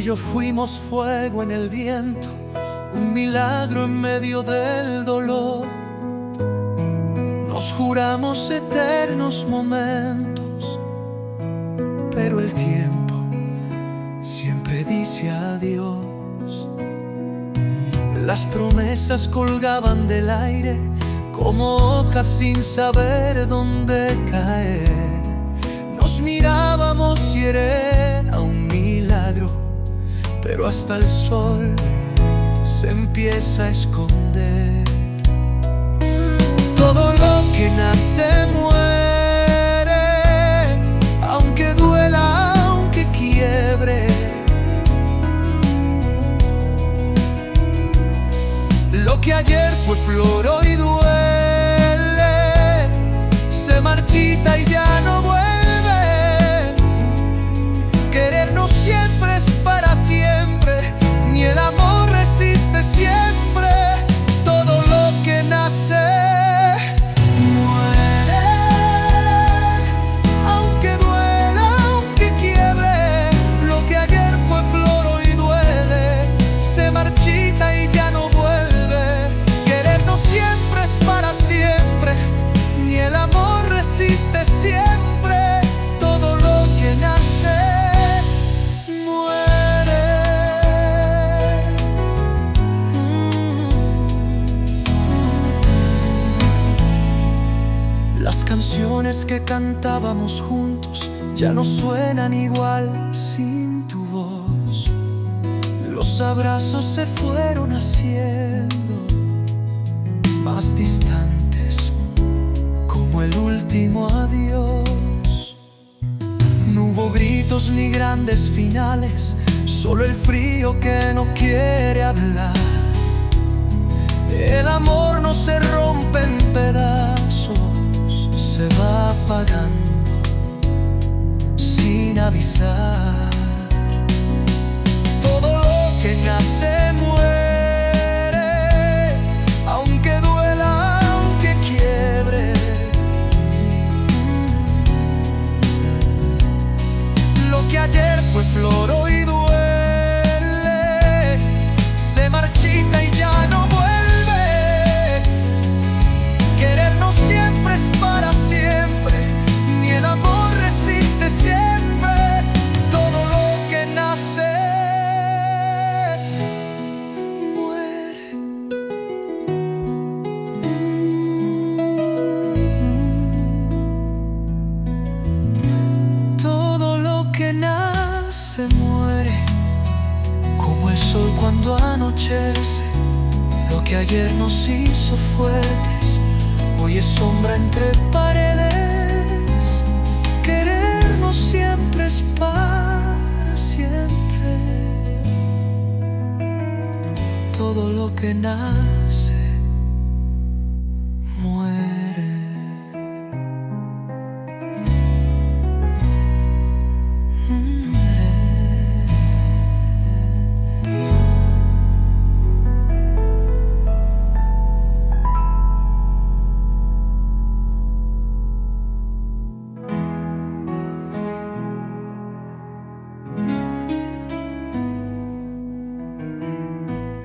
yo fuimos fuego en el viento, un milagro en medio del dolor. Nos juramos eternos momentos, pero el tiempo siempre dice adiós. Las promesas colgaban del aire como hojas sin saber dónde caer. Nos mirábamos y era un milagro, pero hasta el sol se empieza a esconder. Todo lo que nace muere, aunque duela, aunque quiebre. Lo que ayer fue flor hoy duele, se marchita y ya no vuelve. Querernos siempre es para siempre, ni el amor resiste siempre. Todo lo que nace muere, aunque duela, aunque quiebre. Lo que ayer fue flor hoy duele, se marchita y ya no vuelve. Querernos siempre es para siempre, ni el amor resiste siempre. Todo lo que nace canciones que cantábamos juntos ya no suenan igual sin tu voz. Los abrazos se fueron haciendo más distantes, como el último adiós. No hubo gritos ni grandes finales, solo el frío que no quiere hablar. El amor no se rompe en pedazos, se va apagando sin avisar. Todo lo que nace muere, aunque duela, aunque quiebre. Lo que ayer fue flor hoy duele, se marchita y ya no vuelve. Querernos siempre es para siempre, ni el amor resiste siempre. Todo lo que nace muere. Todo lo que nace muere, como el sol cuando anochece. Lo que ayer nos hizo fuertes hoy es sombra entre paredes. Querernos siempre es para siempre. Todo lo que nace